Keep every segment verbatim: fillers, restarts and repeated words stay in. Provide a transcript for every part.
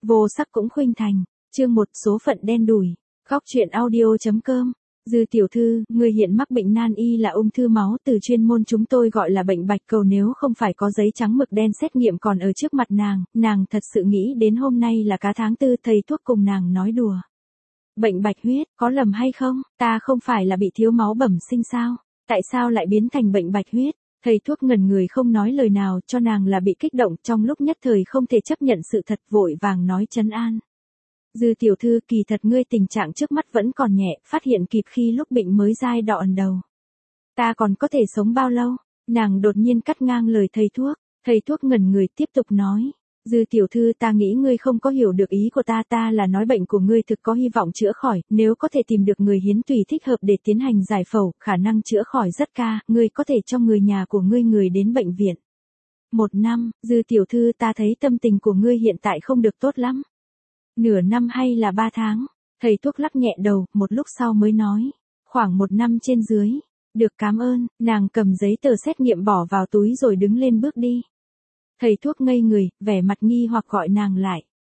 Vô sắc cũng khuynh thành. Chương một số phận đen đủi. Góc truyện audio.com. Dư tiểu thư, người hiện mắc bệnh nan y là ung thư máu, từ chuyên môn chúng tôi gọi là bệnh bạch cầu, nếu không phải có giấy trắng mực đen xét nghiệm còn ở trước mặt nàng, nàng thật sự nghĩ đến hôm nay là cá tháng tư. Thầy thuốc cùng nàng nói đùa. Bệnh bạch huyết, có lầm hay không? Ta không phải là bị thiếu máu bẩm sinh sao? Tại sao lại biến thành bệnh bạch huyết? Thầy thuốc ngẩn người không nói lời nào, cho nàng là bị kích động, trong lúc nhất thời không thể chấp nhận sự thật, vội vàng nói trấn an. Dư tiểu thư, kỳ thật ngươi tình trạng trước mắt vẫn còn nhẹ, phát hiện kịp khi lúc bệnh mới giai đoạn đầu. Ta còn có thể sống bao lâu? Nàng đột nhiên cắt ngang lời thầy thuốc. Thầy thuốc ngẩn người tiếp tục nói. Dư tiểu thư, ta nghĩ ngươi không có hiểu được ý của ta, ta là nói bệnh của ngươi thực có hy vọng chữa khỏi, nếu có thể tìm được người hiến tùy thích hợp để tiến hành giải phẫu, khả năng chữa khỏi rất cao, ngươi có thể cho người nhà của ngươi người đến bệnh viện. Một năm, Dư tiểu thư, ta thấy tâm tình của ngươi hiện tại không được tốt lắm. Nửa năm hay là ba tháng? Thầy thuốc lắc nhẹ đầu, một lúc sau mới nói. Khoảng một năm trên dưới. Được, cảm ơn. Nàng cầm giấy tờ xét nghiệm bỏ vào túi rồi đứng lên bước đi. Thầy thuốc ngây người, vẻ mặt nghi hoặc gọi nàng lại.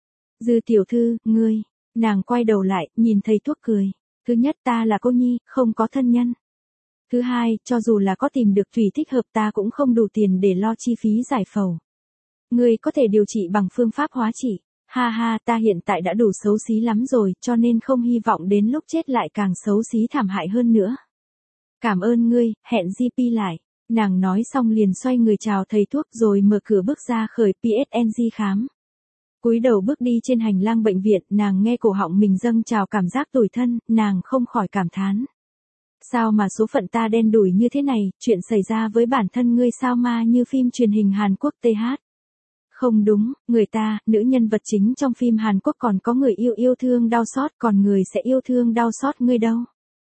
Dư tiểu thư, ngươi. Nàng quay đầu lại, nhìn thầy thuốc cười. Thứ nhất, ta là cô nhi, không có thân nhân. Thứ hai, cho dù là có tìm được thủy thích hợp, ta cũng không đủ tiền để lo chi phí giải phẫu. Ngươi có thể điều trị bằng phương pháp hóa trị. Ha ha, ta hiện tại đã đủ xấu xí lắm rồi, cho nên không hy vọng đến lúc chết lại càng xấu xí thảm hại hơn nữa. Cảm ơn ngươi, hẹn giê pê lại. Nàng nói xong liền xoay người chào thầy thuốc rồi mở cửa bước ra khởi pê ét en giê khám. Cúi đầu bước đi trên hành lang bệnh viện, nàng nghe cổ họng mình dâng trào cảm giác tủi thân, nàng không khỏi cảm thán. Sao mà số phận ta đen đủi như thế này, chuyện xảy ra với bản thân ngươi sao ma như phim truyền hình Hàn Quốc tê hát. Không đúng, người ta, nữ nhân vật chính trong phim Hàn Quốc còn có người yêu yêu thương đau xót, còn người sẽ yêu thương đau xót ngươi đâu.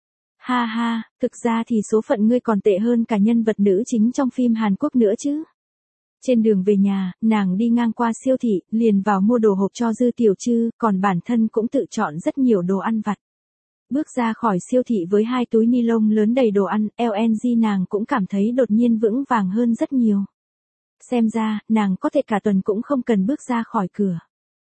Ha ha, thực ra thì số phận ngươi còn tệ hơn cả nhân vật nữ chính trong phim Hàn Quốc nữa chứ. Trên đường về nhà, nàng đi ngang qua siêu thị, liền vào mua đồ hộp cho Dư tiểu trư, còn bản thân cũng tự chọn rất nhiều đồ ăn vặt. Bước ra khỏi siêu thị với hai túi ni lông lớn đầy đồ ăn, lờ en giê nàng cũng cảm thấy đột nhiên vững vàng hơn rất nhiều. Xem ra, nàng có thể cả tuần cũng không cần bước ra khỏi cửa.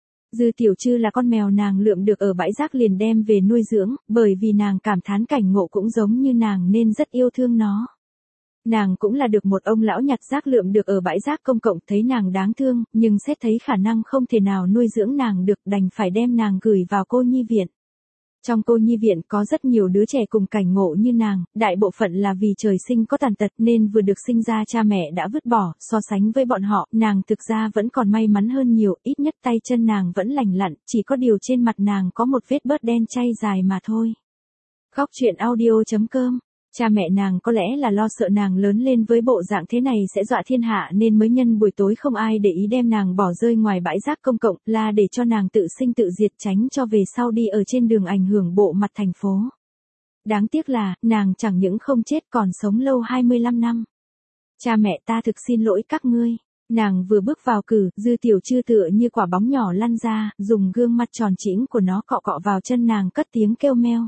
Dư tiểu trư là con mèo nàng lượm được ở bãi rác liền đem về nuôi dưỡng, bởi vì nàng cảm thán cảnh ngộ cũng giống như nàng nên rất yêu thương nó. Nàng cũng là được một ông lão nhặt rác lượm được ở bãi rác công cộng, thấy nàng đáng thương, nhưng xét thấy khả năng không thể nào nuôi dưỡng nàng được, đành phải đem nàng gửi vào cô nhi viện. Trong cô nhi viện có rất nhiều đứa trẻ cùng cảnh ngộ như nàng, đại bộ phận là vì trời sinh có tàn tật nên vừa được sinh ra cha mẹ đã vứt bỏ, so sánh với bọn họ, nàng thực ra vẫn còn may mắn hơn nhiều, ít nhất tay chân nàng vẫn lành lặn, chỉ có điều trên mặt nàng có một vết bớt đen chay dài mà thôi. Góc truyện audio.com. Cha mẹ nàng có lẽ là lo sợ nàng lớn lên với bộ dạng thế này sẽ dọa thiên hạ nên mới nhân buổi tối không ai để ý đem nàng bỏ rơi ngoài bãi rác công cộng, là để cho nàng tự sinh tự diệt, tránh cho về sau đi ở trên đường ảnh hưởng bộ mặt thành phố. Đáng tiếc là, nàng chẳng những không chết còn sống lâu hai mươi lăm năm. Cha mẹ ta thực xin lỗi các ngươi. Nàng vừa bước vào cử, Dư tiểu trư tựa như quả bóng nhỏ lăn ra, dùng gương mặt tròn trĩnh của nó cọ cọ vào chân nàng, cất tiếng kêu meo.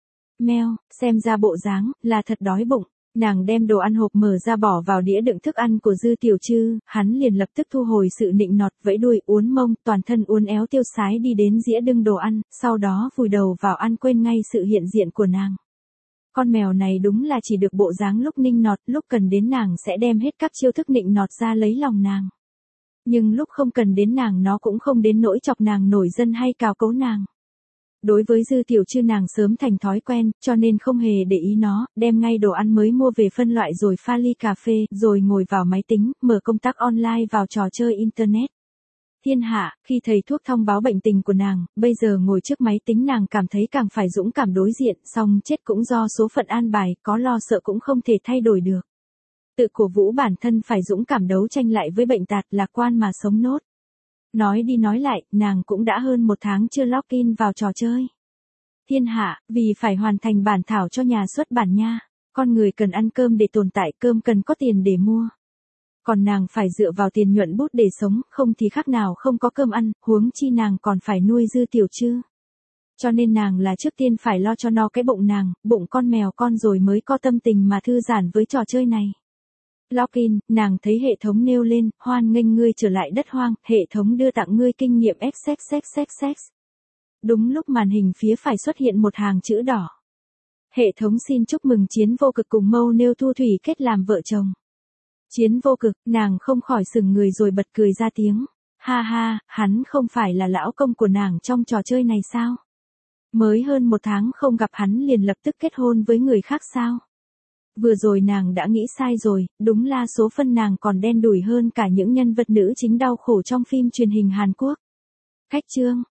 Meo, xem ra bộ dáng, là thật đói bụng. Nàng đem đồ ăn hộp mở ra bỏ vào đĩa đựng thức ăn của Dư tiểu trư, hắn liền lập tức thu hồi sự nịnh nọt, vẫy đuôi uốn mông, toàn thân uốn éo tiêu sái đi đến dĩa đựng đồ ăn, sau đó vùi đầu vào ăn quên ngay sự hiện diện của nàng. Con mèo này đúng là chỉ được bộ dáng lúc nịnh nọt, lúc cần đến nàng sẽ đem hết các chiêu thức nịnh nọt ra lấy lòng nàng. Nhưng lúc không cần đến nàng nó cũng không đến nỗi chọc nàng nổi dân hay cào cấu nàng. Đối với Dư tiểu trư nàng sớm thành thói quen, cho nên không hề để ý nó, đem ngay đồ ăn mới mua về phân loại rồi pha ly cà phê, rồi ngồi vào máy tính, mở công tác online vào trò chơi Internet. Thiên hạ, khi thầy thuốc thông báo bệnh tình của nàng, bây giờ ngồi trước máy tính nàng cảm thấy càng phải dũng cảm đối diện, song chết cũng do số phận an bài, có lo sợ cũng không thể thay đổi được. Tự cổ vũ bản thân phải dũng cảm đấu tranh lại với bệnh tật, lạc quan mà sống nốt. Nói đi nói lại, nàng cũng đã hơn một tháng chưa login vào trò chơi. Thiên hạ, vì phải hoàn thành bản thảo cho nhà xuất bản nha. Con người cần ăn cơm để tồn tại, cơm cần có tiền để mua. Còn nàng phải dựa vào tiền nhuận bút để sống, không thì khác nào không có cơm ăn, huống chi nàng còn phải nuôi Dư tiểu trư. Cho nên nàng là trước tiên phải lo cho no cái bụng nàng, bụng con mèo con rồi mới có tâm tình mà thư giãn với trò chơi này. Login, nàng thấy hệ thống nêu lên, hoan nghênh ngươi trở lại đất hoang, hệ thống đưa tặng ngươi kinh nghiệm xxxxx. Đúng lúc màn hình phía phải xuất hiện một hàng chữ đỏ. Hệ thống xin chúc mừng Chiến Vô Cực cùng Mâu Nêu Thu Thủy kết làm vợ chồng. Chiến Vô Cực, nàng không khỏi sừng người rồi bật cười ra tiếng. Ha ha, hắn không phải là lão công của nàng trong trò chơi này sao? Mới hơn một tháng không gặp hắn liền lập tức kết hôn với người khác sao? Vừa rồi nàng đã nghĩ sai rồi, đúng là số phân nàng còn đen đủi hơn cả những nhân vật nữ chính đau khổ trong phim truyền hình Hàn Quốc. Cách chương